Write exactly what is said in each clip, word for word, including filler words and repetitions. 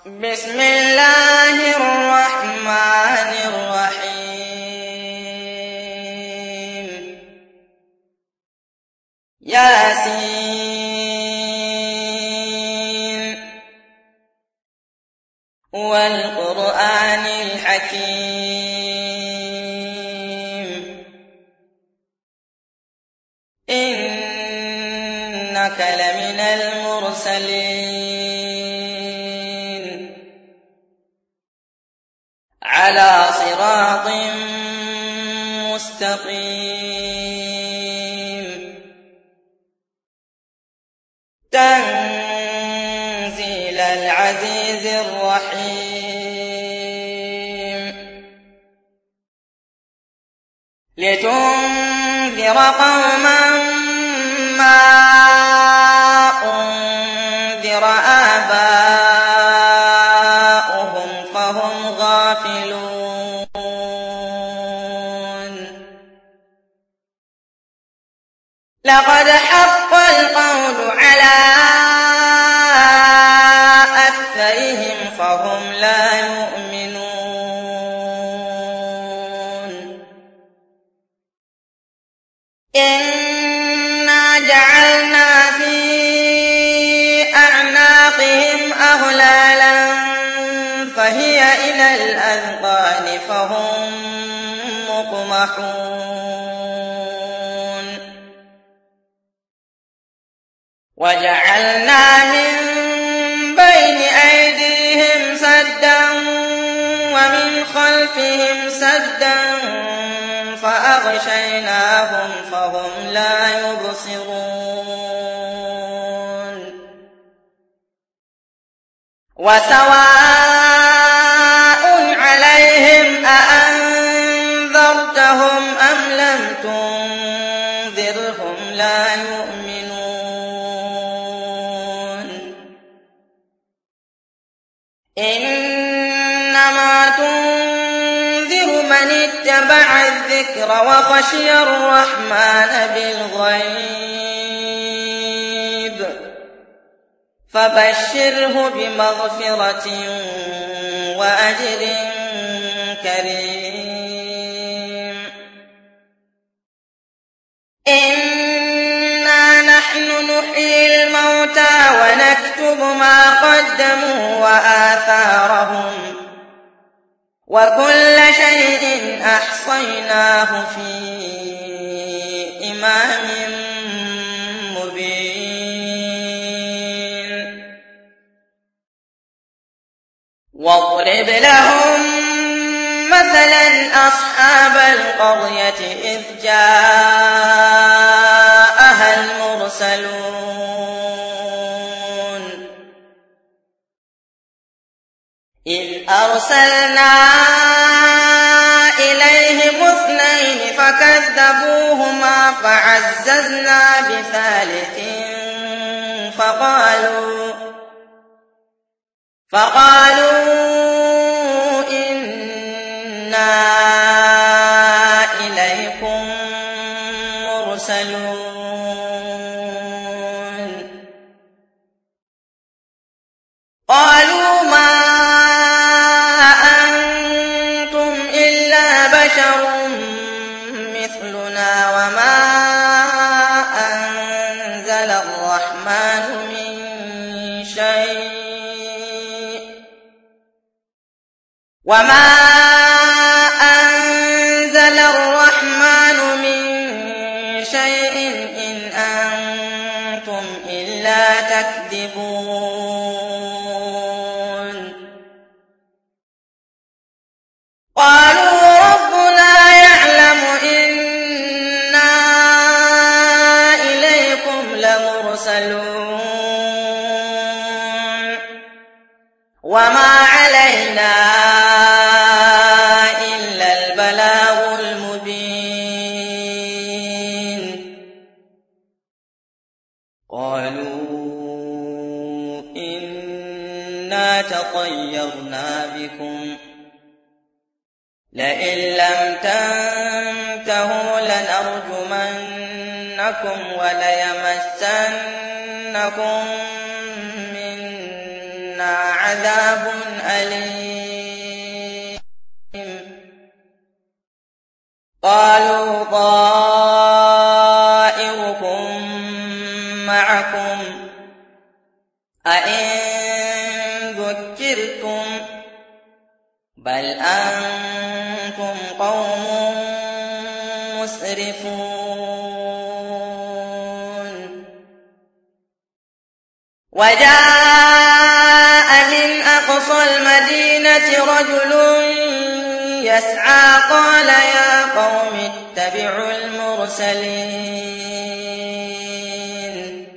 بسم الله الرحمن الرحيم ياسين والقرآن الحكيم إنك لمن المرسلين على صراط مستقيم تنزيل العزيز الرحيم لتنذر قوما ما أنذر آباؤهم فهم غافلون لقد حق القول على أكثرهم فهم لا يؤمنون إنا جعلنا في أعناقهم أغلالا فهي إلى الأذقان فهم مقمحون وجعلنا من بين أيديهم سدا ومن خلفهم سدا فأغشيناهم فهم لا يبصرون وسواء عليهم أأنذرتهم أم لم تنذرهم لا يؤمنون إنما تنذر من اتبع الذكر وخشي الرحمن بالغيب فبشره بمغفرة وأجر كريم إنا نحن نحيي الموتى ونكتب ما قدموا وآثارهم وكل شيء أحصيناه في إمام مبين واضرب لهم مثلا أصحاب القرية إذ جاءها المرسلون إذ أرسلنا إليهم اثنين فكذبوهما فعززنا بثالث فقالوا فقالوا إنا إليكم مرسلون قالوا ما أنتم إلا بشر مثلنا وما أنزل الرحمن من شيء وما أنزل الرحمن من شيء إن أنتم إلا تكذبون قالوا ربنا يعلم إنا إليكم لمرسلون وما علينا إلا البلاغ المبين قالوا إنا تطيرنا بكم لئن لم تنتهوا لنرجمنكم وليمسنكم منا عذاب أليم قالوا طائركم معكم أئن ذكرتم بل أنتم قوم مسرفون وجاء من أقصى المدينة رجل يسعى قال يا قوم اتبعوا المرسلين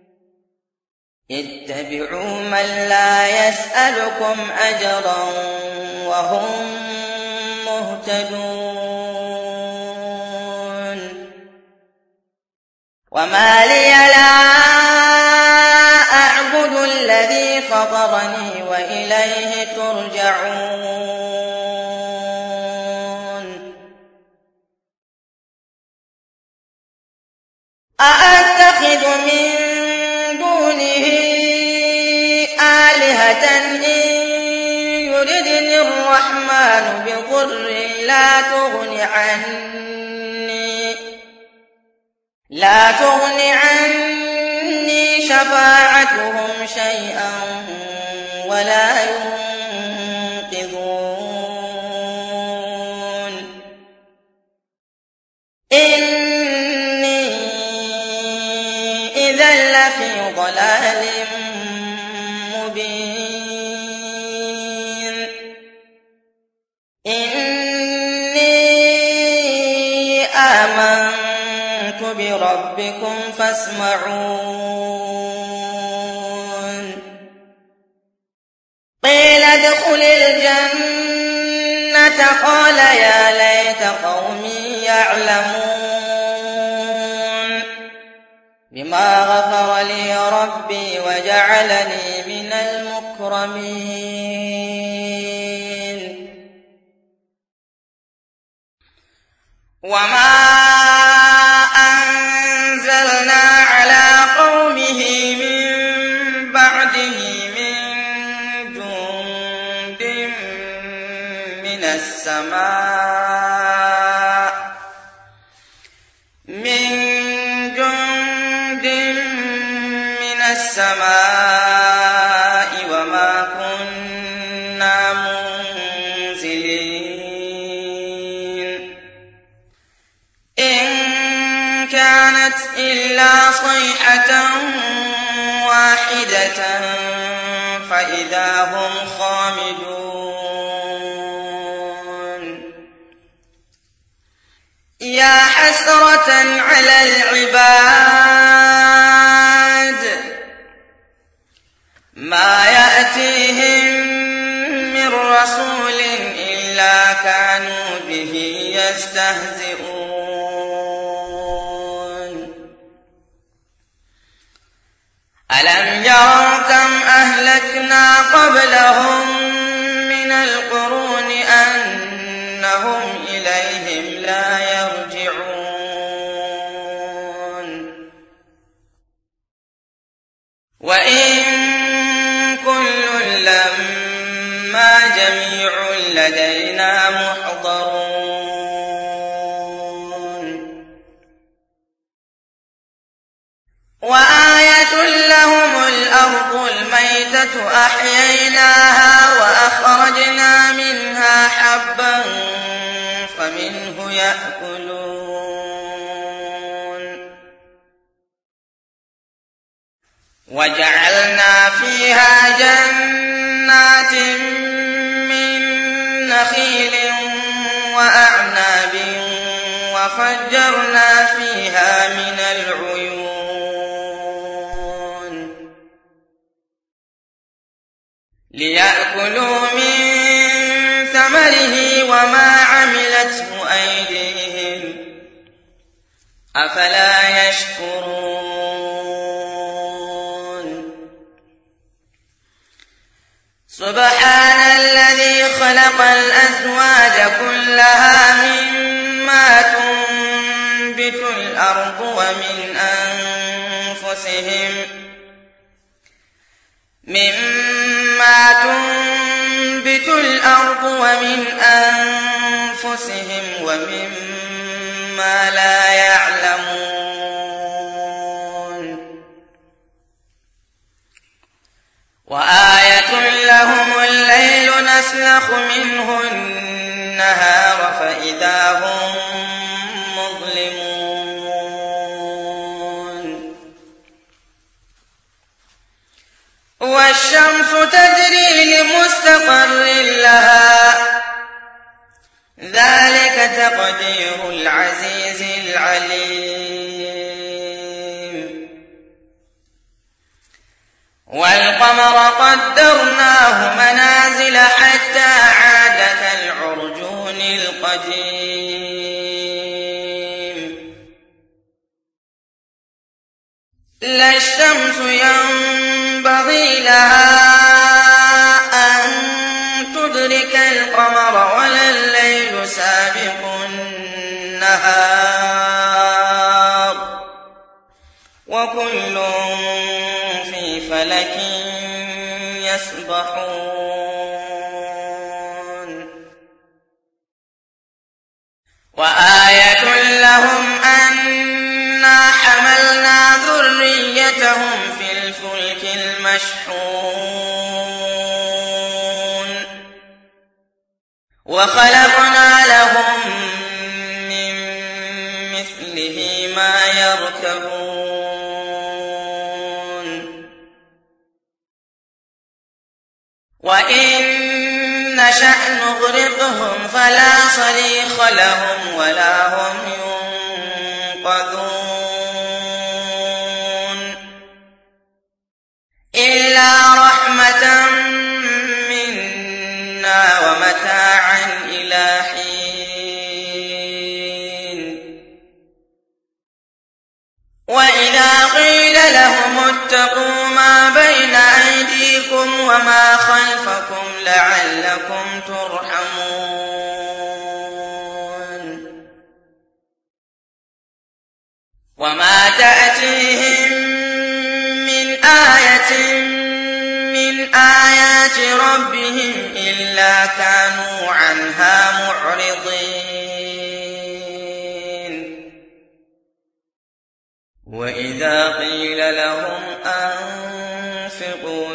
اتبعوا من لا يسألكم أجرا وهم مهتدون وما لي لا أعبد الذي فطرني وإليه ترجعون أأتخذ من دونه آلهة إن يردني الرحمن بضر لا تغن عني لا تغن عني شفاعتهم شيئا ولا ينقذون إني إذا لفي ضلال مبين إني آمنت بربكم فاسمعون قيل ادخل الجنة قال يا ليت قومي يعلمون بما غفر لي ربي وجعلني من المكرمين وما أنزلنا على قومه من بعده من جند من السماء من جند من السماء وما كنا منزلين إن كانت إلا صيحة واحدة فإذا هم خامدون يا حسرة على العباد ما يأتيهم من رسول إلا كانوا به يستهزئون ألم يروا كم أهلكنا قبلهم من القرون أنهم إليهم لا يرجعون وإن كل لما جميع لدينا محضرون وآية لهم الأرض الميتة أحييناها وأخرجنا منها حبا فمنه يأكلون وجعلنا فيها جنات من نخيل وأعناب وفجرنا فيها من العيون ليأكلوا من ثمره وما عملته أيديهم أفلا يشكرون سبحان الذي خلق الأزواج كلها مما تنبت الأرض ومن أنفسهم مما مما تنبت الأرض ومن أنفسهم ومما لا يعلمون وآية لهم الليل نسلخ منه النهار فإذا هم مظلمون والشمس تجري لمستقر لها ذلك تقدير العزيز العليم والقمر قدرناه منازل حتى عاد كالعرجون القديم لا الشمس ينبغي لها أن تدرك القمر ولا الليل سابق النهار وكل في فلك يسبحون وآية لهم أنا حملنا ذريتهم في الفلك المشحون وخلقنا لهم من مثله ما يركبون وإن نشأ نغرقهم فلا صريخ لهم ولا هم ينقذون إلا رحمة منا ومتاعا إلى حين وإذا قيل لهم اتقوا ما بين أيديكم وما خلفكم لعلكم ترحمون وما تأتيهم من آية من آيات ربهم إلا كانوا عنها معرضين وإذا قيل لهم أنفقوا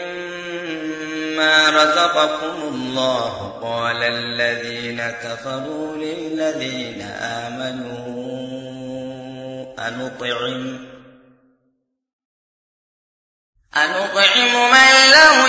مما رزقكم الله قال الذين كفروا للذين آمنوا أنطعم أنطعم من لو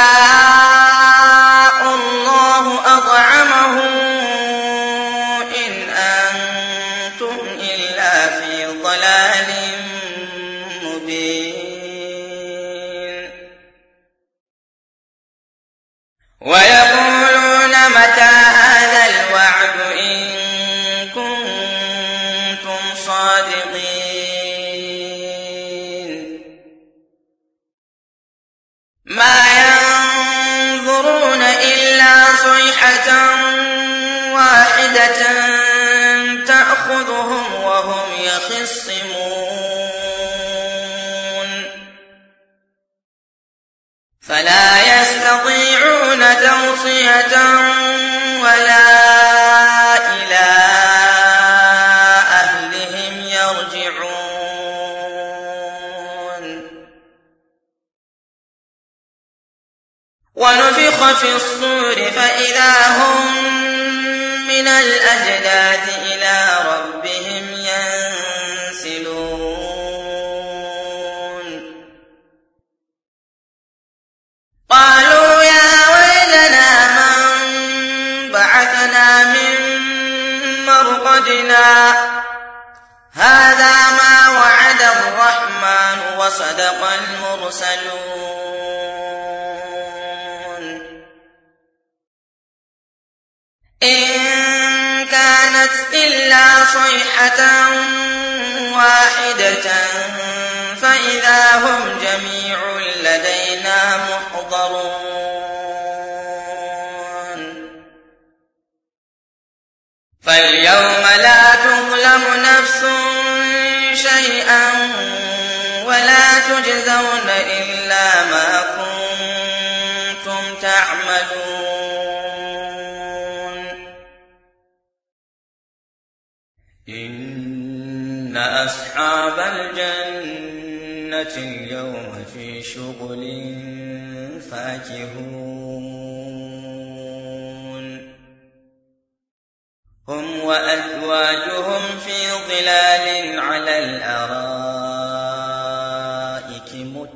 يشاء الله أطعمه إن أنتم إلا في ضلال مبين ويقولون متى هذا الوعد إن كنتم صادقين ما ينظرون إلا صيحة واحدة تأخذهم وهم يخصمون فلا يستطيعون توصية ولا إلى أهلهم يرجعون ونفخ في الصور فإذا هم من الأجداث إلى ربهم ينسلون قالوا يا ويلنا من بعثنا من مرقدنا هذا ما وعد الرحمن وصدق المرسلون إن كانت إلا صيحة واحدة فإذا هم جميع لدينا محضرون فاليوم لا تظلم نفس شيئا ولا تجزون إلا ما كنتم يعملون إن أصحاب الجنة اليوم في شغل فاكهون هم وأزواجهم في ظلال على الأرائك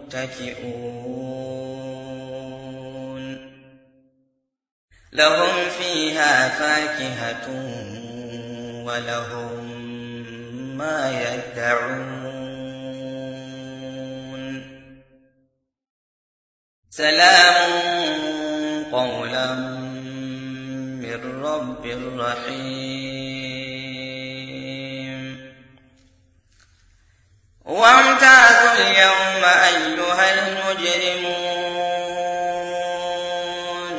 متكئون لهم فيها فاكهة ولهم ما يدعون سلام قولا من رب رحيم وامتازوا اليوم أيها المجرمون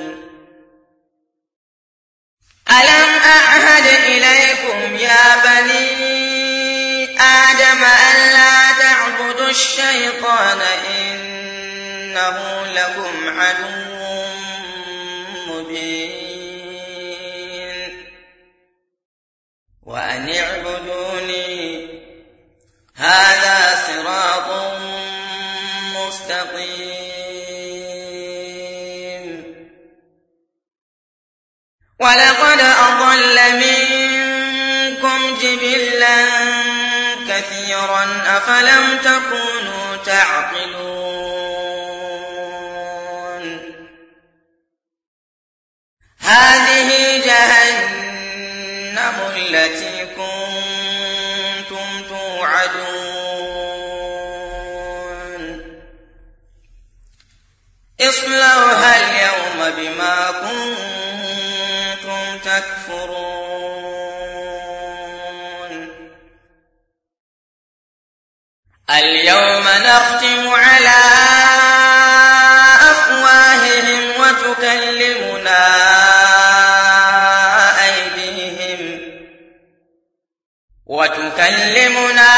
ألم أعهد إليكم يا بني آدم ألا تعبدوا الشيطان إنه لكم عدو مبين وأن اعبدوني هذا صراط مستقيم ولقد أضل منكم جبلا كثيرا أفلم تكونوا تعقلون هذه جهنم التي كنتم توعدون اصلوها اليوم بما كنتم تكفرون اليوم نختم على أفواههم وتكلمنا أيديهم وتكلمنا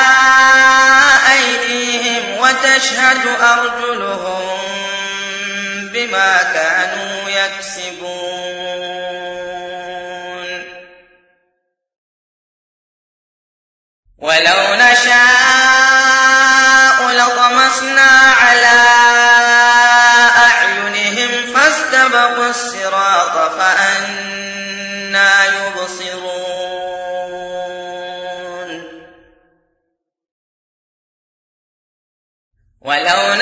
أيديهم وتشهد أرجلهم بما كانوا يكسبون ولو نشاء لطمسنا على أعينهم فاستبقوا الصراط فأنى يبصرون ولو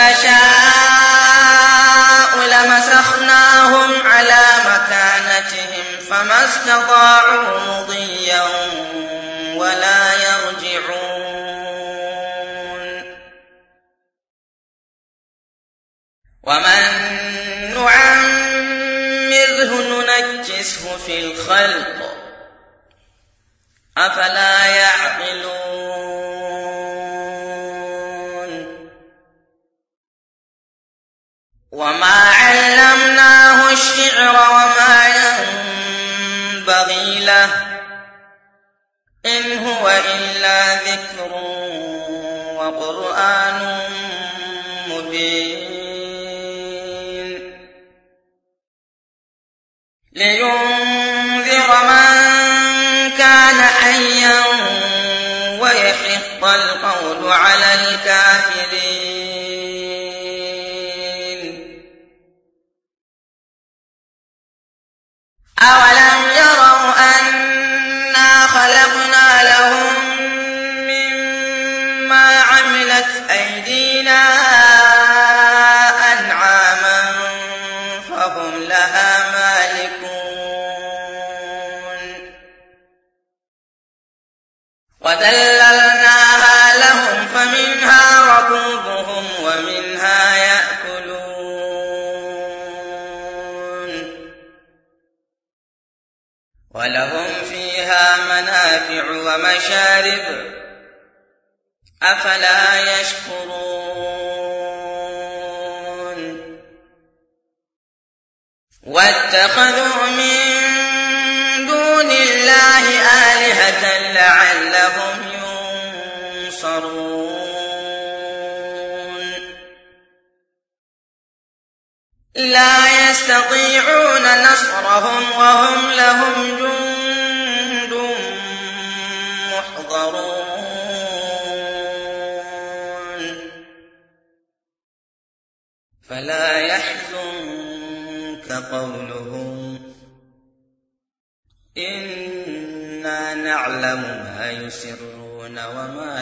نشاء لمسخناهم على مكانتهم فما استطاعوا مضيا ولا يرجعون ومن نعمره ننكسه في الخلق أفلا يعقلون وما علمناه الشعر وما ينبغي له إن هو إلا ذكر وقرآن مبين لينذر من كان حيا ويحق القول على الكافرين أولم يروا أنا خلقنا لهم مما عملت أيدينا أنعاما فهم لها مالكون وذللناها لهم فمنها ركوبهم ومنها يأكلون ولهم فيها منافع ومشارب أفلا يشكرون واتخذوا من دون الله آلهة لعلهم ينصرون لا يستطيعون نصرهم وهم لهم جند محضرون فلا يحزنك قولهم إنا نعلم ما يسرون وما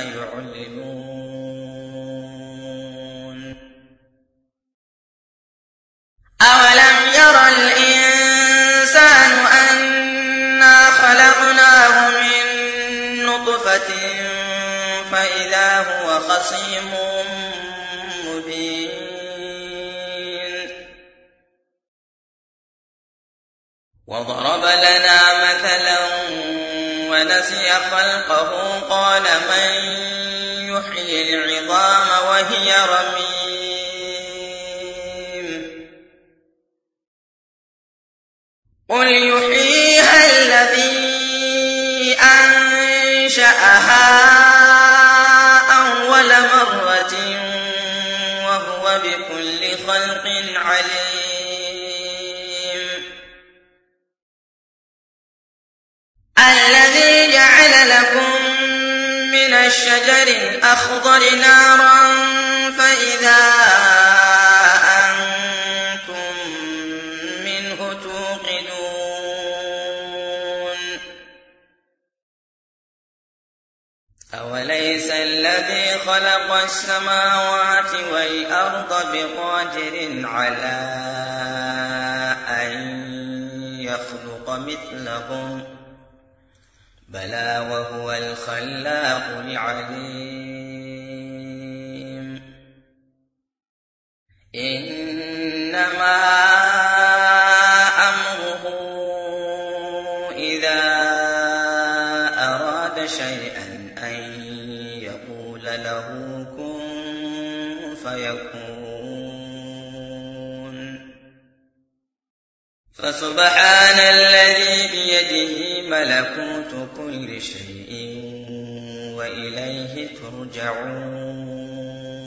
يعلنون أولم ير الإنسان أنا خلقناه من نطفة فإذا هو خصيم مبين وضرب لنا مثلا ونسي خلقه قال من يحيي العظام وهي رميم قل يحييها الذي أنشأها أول مرة وهو بكل خلق عليم الذي جعل لكم من الشجر الأخضر نارا فإذا أنتم منه توقدون أوليس الذي خلق السماوات والأرض بقادر على أن يخلق مثلهم بلى وهو الخلاق العليم إنما أمره إذا أراد شيئا أن يقول له كن فيكون فسبحان الذي بيده ملكوت كل شيء وإليه ترجعون